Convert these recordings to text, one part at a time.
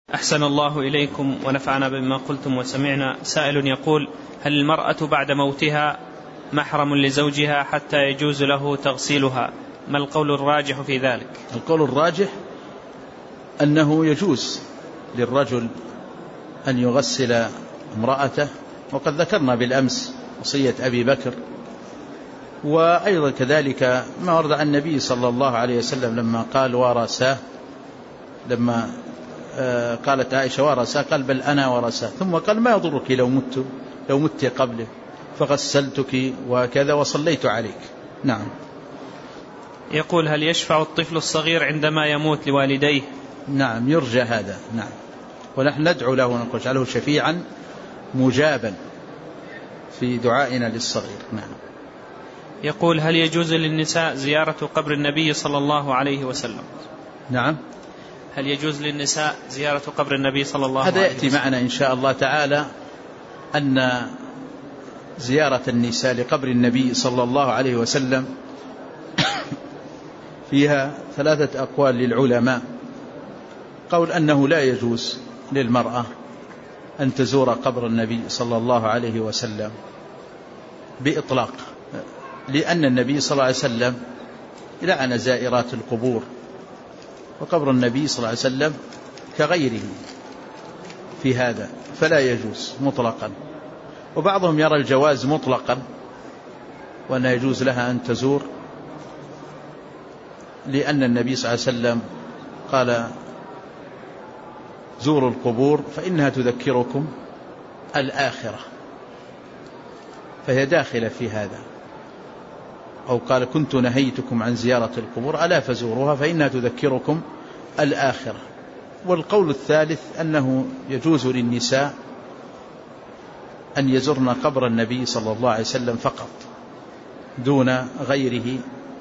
أحسن الله إليكم ونفعنا بما قلتم وسمعنا. سائل يقول: هل المرأة بعد موتها محرم لزوجها حتى يجوز له تغسيلها؟ ما القول الراجح في ذلك؟ القول الراجح أنه يجوز للرجل أن يغسل امرأته، وقد ذكرنا بالأمس وصية أبي بكر، وأيضا كذلك ما ورد عن النبي صلى الله عليه وسلم لما قال ورثاه، لما قالت عائشة ورثاه قال بل أنا ورثاه، ثم قال ما يضرك لو مت قبله فغسلتك وكذا وصليت عليك. نعم. يقول: هل يشفع الطفل الصغير عندما يموت لوالديه؟ نعم يرجى هذا، نعم، ونحن ندعو له ونقول اجعله شفيعا مجابا في دعائنا للصغير. نعم. يقول: هل يجوز للنساء زيارة قبر النبي صلى الله عليه وسلم؟ نعم. هل يجوز للنساء زيارة قبر النبي صلى الله عليه وسلم؟ هذا يأتي معنا إن شاء الله تعالى أن زيارة النساء لقبر النبي صلى الله عليه وسلم فيها 3 أقوال للعلماء. قول أنه لا يجوز للمرأة أن تزور قبر النبي صلى الله عليه وسلم بإطلاق، لأن النبي صلى الله عليه وسلم لعن زائرات القبور، وقبر النبي صلى الله عليه وسلم كغيره في هذا، فلا يجوز مطلقا. وبعضهم يرى الجواز مطلقا وأن يجوز لها أن تزور، لأن النبي صلى الله عليه وسلم قال زوروا القبور فإنها تذكركم الآخرة، فهي داخلة في هذا. أو قال كنت نهيتكم عن زيارة القبور ألا فزوروها فإنها تذكركم الآخرة. والقول الثالث أنه يجوز للنساء أن يزرن قبر النبي صلى الله عليه وسلم فقط دون غيره،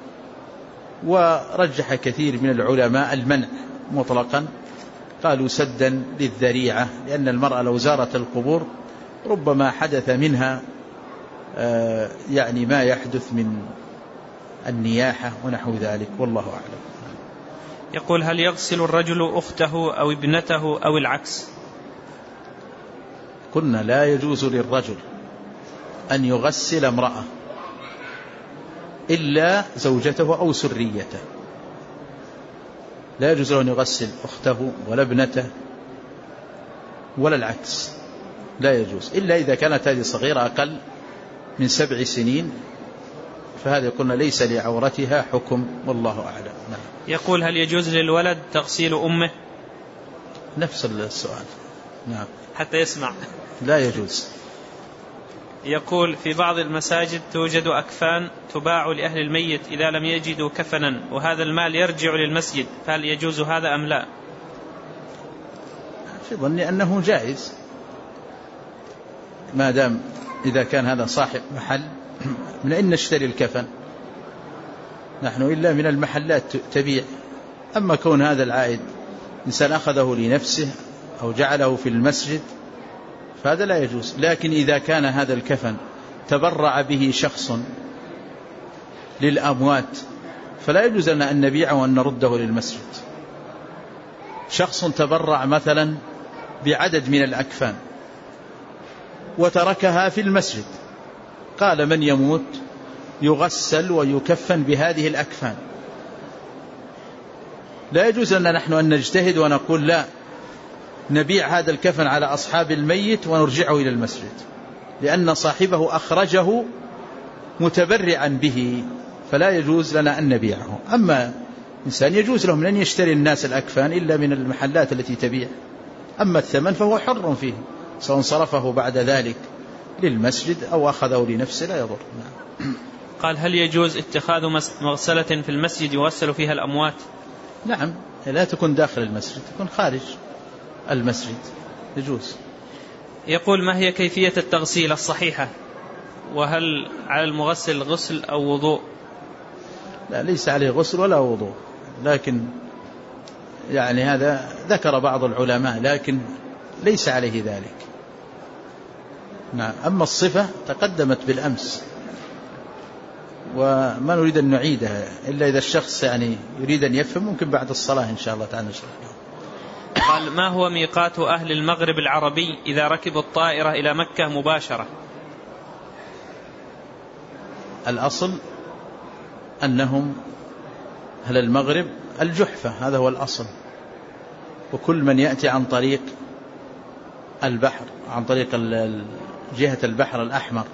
ورجح كثير من العلماء المنع مطلقا، قالوا سدا للذريعة، لأن المرأة لو زارت القبور ربما حدث منها يعني ما يحدث من النياحة ونحو ذلك، والله أعلم. يقول: هل يغسل الرجل أخته أو ابنته أو العكس؟ قلنا لا يجوز للرجل أن يغسل امرأة إلا زوجته أو سريته، لا يجوز له أن يغسل أخته ولا ابنته ولا العكس، لا يجوز إلا إذا كانت هذه صغيرة أقل من 7 سنين، فهذا قلنا ليس لعورتها حكم، والله أعلم. نعم. يقول: هل يجوز للولد تغسيل أمه؟ نفس السؤال. نعم. حتى يسمع. لا يجوز. يقول: في بعض المساجد توجد أكفان تباع لأهل الميت إذا لم يجدوا كفنا، وهذا المال يرجع للمسجد، فهل يجوز هذا أم لا؟ في ظني أنه جائز، ما دام إذا كان هذا صاحب محل من أين نشتري الكفن؟ نحن إلا من المحلات تبيع. أما كون هذا العائد إنسان أخذه لنفسه أو جعله في المسجد فهذا لا يجوز. لكن إذا كان هذا الكفن تبرع به شخص للأموات فلا يجوز لنا أن نبيعه وأن نرده للمسجد. شخص تبرع مثلا بعدد من الأكفان وتركها في المسجد، قال من يموت يغسل ويكفن بهذه الأكفان، لا يجوز لنا نحن أن نجتهد ونقول لا نبيع هذا الكفن على أصحاب الميت ونرجعه إلى المسجد، لأن صاحبه أخرجه متبرعا به، فلا يجوز لنا أن نبيعه. أما إنسان يجوز لهم أن يشتري الناس الأكفان إلا من المحلات التي تبيع، أما الثمن فهو حر فيه، سواء صرفه بعد ذلك للمسجد أو أخذه لنفسه لا يضر. نعم. قال: هل يجوز اتخاذ مغسلة في المسجد يغسل فيها الأموات؟ نعم، لا تكون داخل المسجد، تكون خارج المسجد، يجوز. يقول: ما هي كيفية التغسيل الصحيحة؟ وهل على المغسل غسل أو وضوء؟ لا، ليس عليه غسل ولا وضوء، لكن يعني هذا ذكر بعض العلماء، لكن ليس عليه ذلك. نعم. أما الصفة تقدمت بالأمس وما نريد أن نعيدها إلا إذا الشخص يعني يريد أن يفهم، ممكن بعد الصلاة إن شاء الله تعالى نشرح له. قال: ما هو ميقات أهل المغرب العربي إذا ركبوا الطائرة إلى مكة مباشرة؟ الأصل أنهم أهل المغرب الجحفة، هذا هو الأصل، وكل من يأتي عن طريق البحر، عن طريق جهة البحر الأحمر،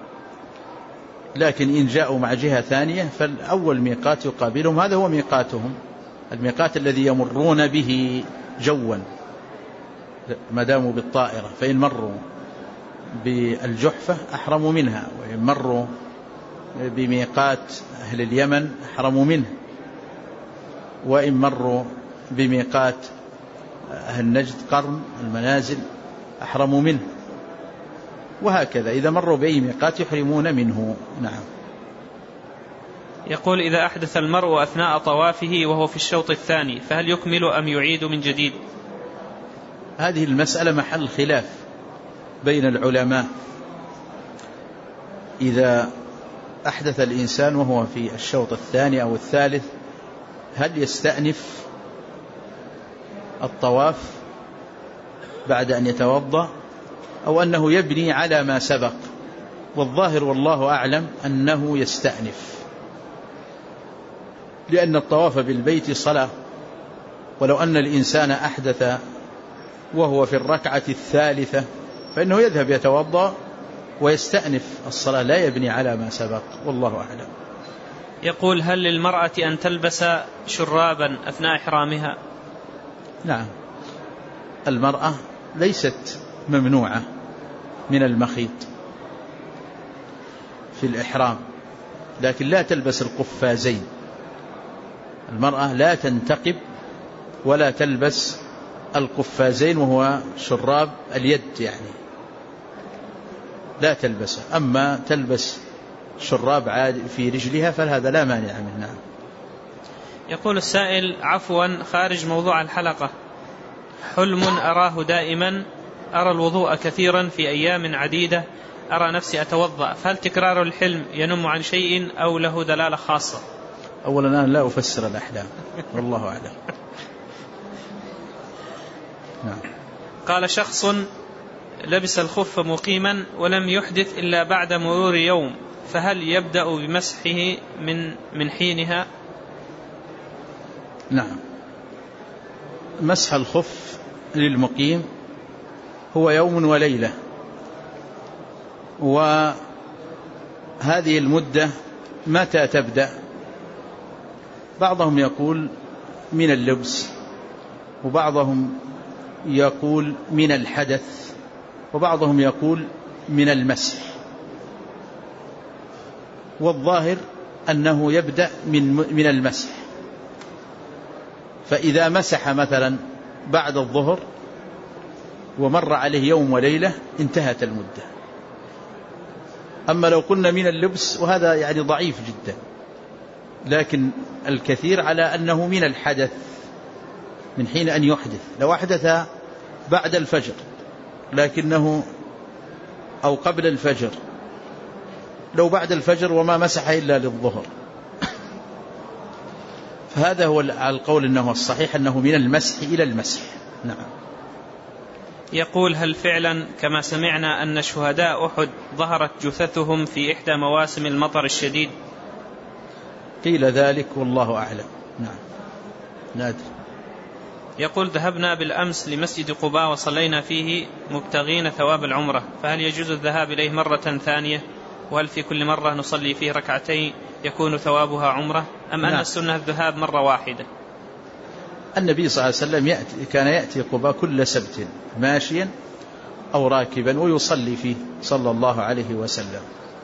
لكن إن جاءوا مع جهة ثانية فالأول ميقات يقابلهم هذا هو ميقاتهم، الميقات الذي يمرون به جوا ما داموا بالطائرة، فإن مروا بالجحفة أحرموا منها، وإن مروا بميقات أهل اليمن أحرموا منه، وإن مروا بميقات أهل نجد قرن المنازل أحرموا منه، وهكذا إذا مروا بأي ميقات يحرمون منه. نعم. يقول: إذا أحدث المرء أثناء طوافه وهو في الشوط الثاني فهل يكمل أم يعيد من جديد؟ هذه المسألة محل خلاف بين العلماء. إذا أحدث الإنسان وهو في الشوط الثاني أو الثالث هل يستأنف الطواف بعد أن يتوضأ أو أنه يبني على ما سبق؟ والظاهر والله أعلم أنه يستأنف، لأن الطواف بالبيت صلاة، ولو أن الإنسان أحدث وهو في الركعة الثالثة فإنه يذهب يتوضأ ويستأنف الصلاة، لا يبني على ما سبق، والله أعلم. يقول: هل للمرأة أن تلبس شرابا أثناء إحرامها؟ نعم، المرأة ليست ممنوعة من المخيط في الإحرام، لكن لا تلبس القفازين. المرأة لا تنتقب ولا تلبس القفازين وهو شراب اليد، يعني لا تلبسه، أما تلبس شراب عادي في رجلها فهذا لا مانع منه. نعم. يقول السائل: عفوا خارج موضوع الحلقة، حلم أراه دائما، أرى الوضوء كثيرا في أيام عديدة، أرى نفسي أتوضأ، فهل تكرار الحلم ينم عن شيء أو له دلالة خاصة؟ أولا أنا لا أفسر الأحلام، والله أعلم. نعم. قال: شخص لبس الخف مقيما ولم يحدث إلا بعد مرور يوم، فهل يبدأ بمسحه من حينها؟ نعم، مسح الخف للمقيم هو يوم وليلة، وهذه المدة متى تبدأ؟ بعضهم يقول من اللبس، وبعضهم يقول من الحدث، وبعضهم يقول من المسح، والظاهر أنه يبدأ من المسح. فإذا مسح مثلا بعد الظهر ومر عليه يوم وليلة انتهت المدة. أما لو قلنا من اللبس وهذا يعني ضعيف جدا، لكن الكثير على أنه من الحدث من حين أن يحدث. لو أحدث بعد الفجر لكنه أو قبل الفجر، لو بعد الفجر وما مسح إلا للظهر، فهذا هو القول أنه الصحيح أنه من المسح إلى المسح. نعم. يقول: هل فعلا كما سمعنا أن شهداء أحد ظهرت جثثهم في إحدى مواسم المطر الشديد؟ قيل ذلك والله أعلم. نعم، نادر. يقول: ذهبنا بالأمس لمسجد قباء وصلينا فيه مبتغين ثواب العمرة، فهل يجوز الذهاب إليه مرة ثانية؟ وهل في كل مرة نصلي فيه ركعتين يكون ثوابها عمرة، أم أن السنة الذهاب مرة واحدة؟ النبي صلى الله عليه وسلم كان يأتي قباء كل سبت ماشيا أو راكبا ويصلي فيه صلى الله عليه وسلم،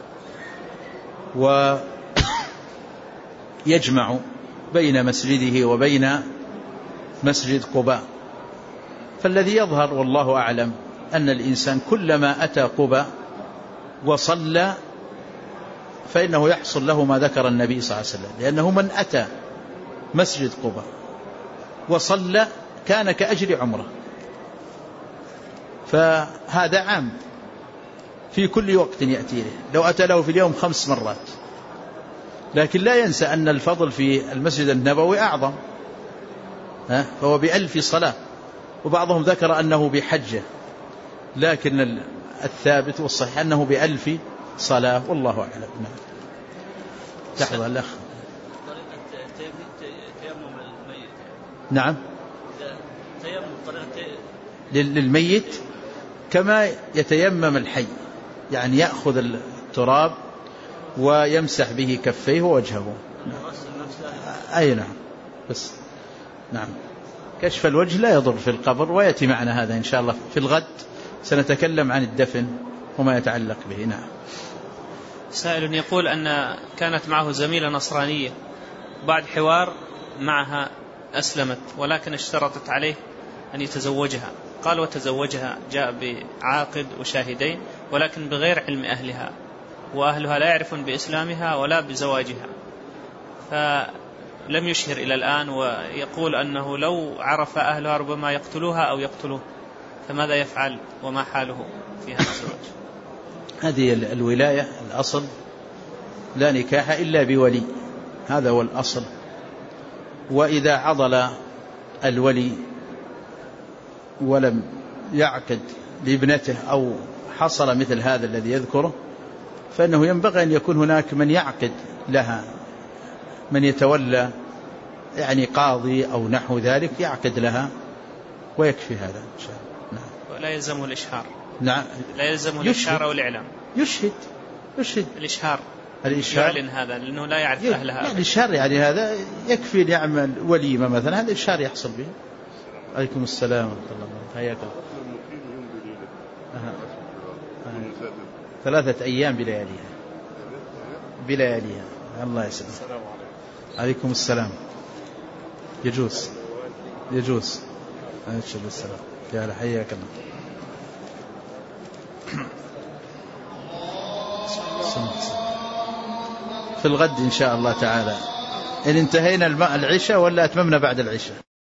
ويجمع بين مسجده وبين مسجد قباء. فالذي يظهر والله أعلم أن الإنسان كلما أتى قباء وصلى فإنه يحصل له ما ذكر النبي صلى الله عليه وسلم، لأنه من أتى مسجد قباء وصلى كان كأجر عمره، فهذا عام في كل وقت يأتي له، لو أتى له في اليوم 5 مرات. لكن لا ينسى أن الفضل في المسجد النبوي أعظم، فهو ب1000 صلاة، وبعضهم ذكر أنه بحجة، لكن الثابت والصحيح أنه ب1000 صلاة، والله أعلم. لحظة الأخ. نعم، للميت كما يتيمم الحي، يعني يأخذ التراب ويمسح به كفيه ووجهه. أي نعم، بس نعم، كشف الوجه لا يضر في القبر، ويأتي معنا هذا إن شاء الله في الغد، سنتكلم عن الدفن وما يتعلق به. نعم. سائل يقول أن كانت معه زميلة نصرانية، بعد حوار معها أسلمت، ولكن اشترطت عليه أن يتزوجها، قال وتزوجها، جاء بعاقد وشاهدين، ولكن بغير علم أهلها، وأهلها لا يعرفون بإسلامها ولا بزواجها، فلم يشهر إلى الآن، ويقول أنه لو عرف أهلها ربما يقتلوها أو يقتلوه، فماذا يفعل وما حاله في هذا الزواج؟ هذه الولاية الأصل لا نكاح إلا بولي، هذا هو الأصل. وإذا عضل الولي ولم يعقد لابنته أو حصل مثل هذا الذي يذكره، فإنه ينبغي أن يكون هناك من يعقد لها، من يتولى، يعني قاضي أو نحو ذلك يعقد لها، ويكفي هذا إن شاء الله. نعم. ولا يلزمه الإشهار. نعم، لا يلزمه الإشهار أو الإعلام. يشهد الإشهار يعلن هذا لأنه لا يعرف أهلها. يعني الإشهار يعني هذا يكفي أن يعمل وليمة مثلا، هذا الإشهار يحصل به. عليكم السلام ورحمة الله وبركاته. حياك الله. 3 أيام بلياليها. الله يسلمك. عليكم السلام. يجوز. عليكم السلام. يا حياك الله. في الغد إن شاء الله تعالى، إن انتهينا العشاء ولا أتممنا بعد العشاء.